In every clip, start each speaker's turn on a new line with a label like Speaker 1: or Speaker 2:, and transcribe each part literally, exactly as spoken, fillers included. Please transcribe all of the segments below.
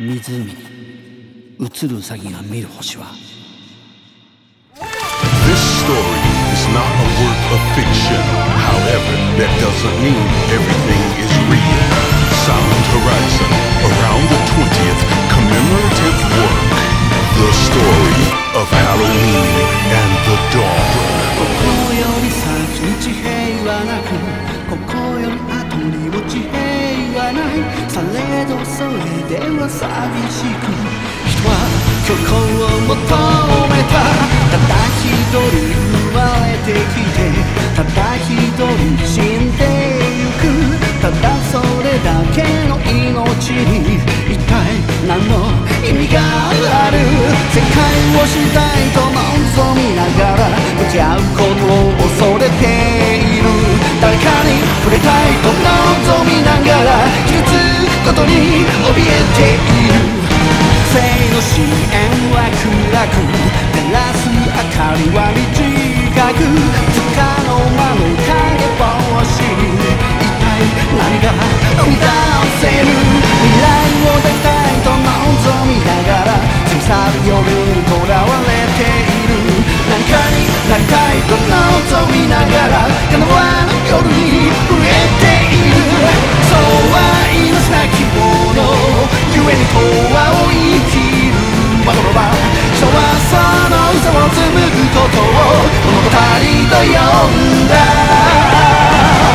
Speaker 1: 湖に映るウサギが見る星は
Speaker 2: This story is not a work of fiction. However, that doesn't mean everything is real. Sound Horizon, around the twentieth commemorative work. The story of Halloween and the Dawn.
Speaker 1: ここより先に地平はなく、ここより後にも地平はない。されどそれでは寂しく、人は虚構を求めた。ただ一人生まれてきて、ただ一人死んでゆく。ただそれだけの命に一体何の意味がある。世界を知りたいと望みながら向き合うことを恐れている。誰かに触れたいと望みながら傷つくことに怯えている。生の深淵は暗く、照らす明かりは短く、不可能なの影星に一体何が生み出せる。未来を抱きたいと望みながら過ぎ去る夜にとらわれている。何かになりたいと望みながら叶わぬ夜に飢えている。そうは命なきもの故に永遠を生きるまどろば、人はその嘘を紡ぐことを物語と呼んだ。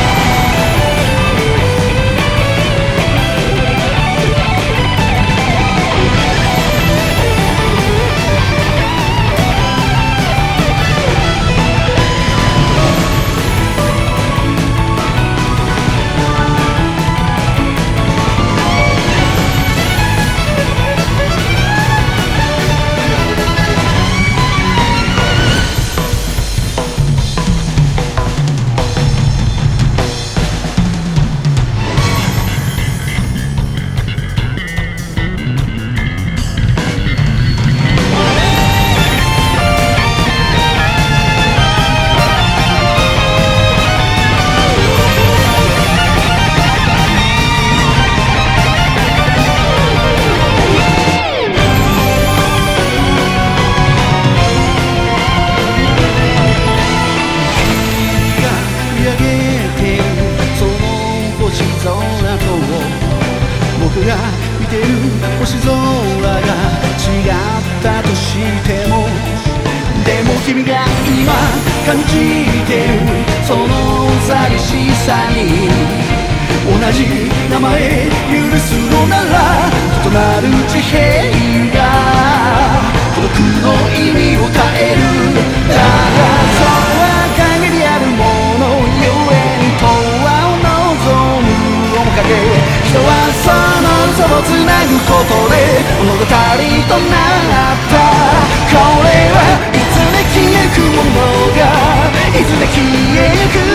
Speaker 1: 僕が見てる星空が違ったとしても、でも君が今感じてるその寂しさに同じ名前許すのなら、異なる地平が孤独の意味を変える。だがそうは限りあるものゆえに永遠を望む面影。人はその嘘をつなぐことで物語となった。これはいつで消えゆくものがいつで消えゆく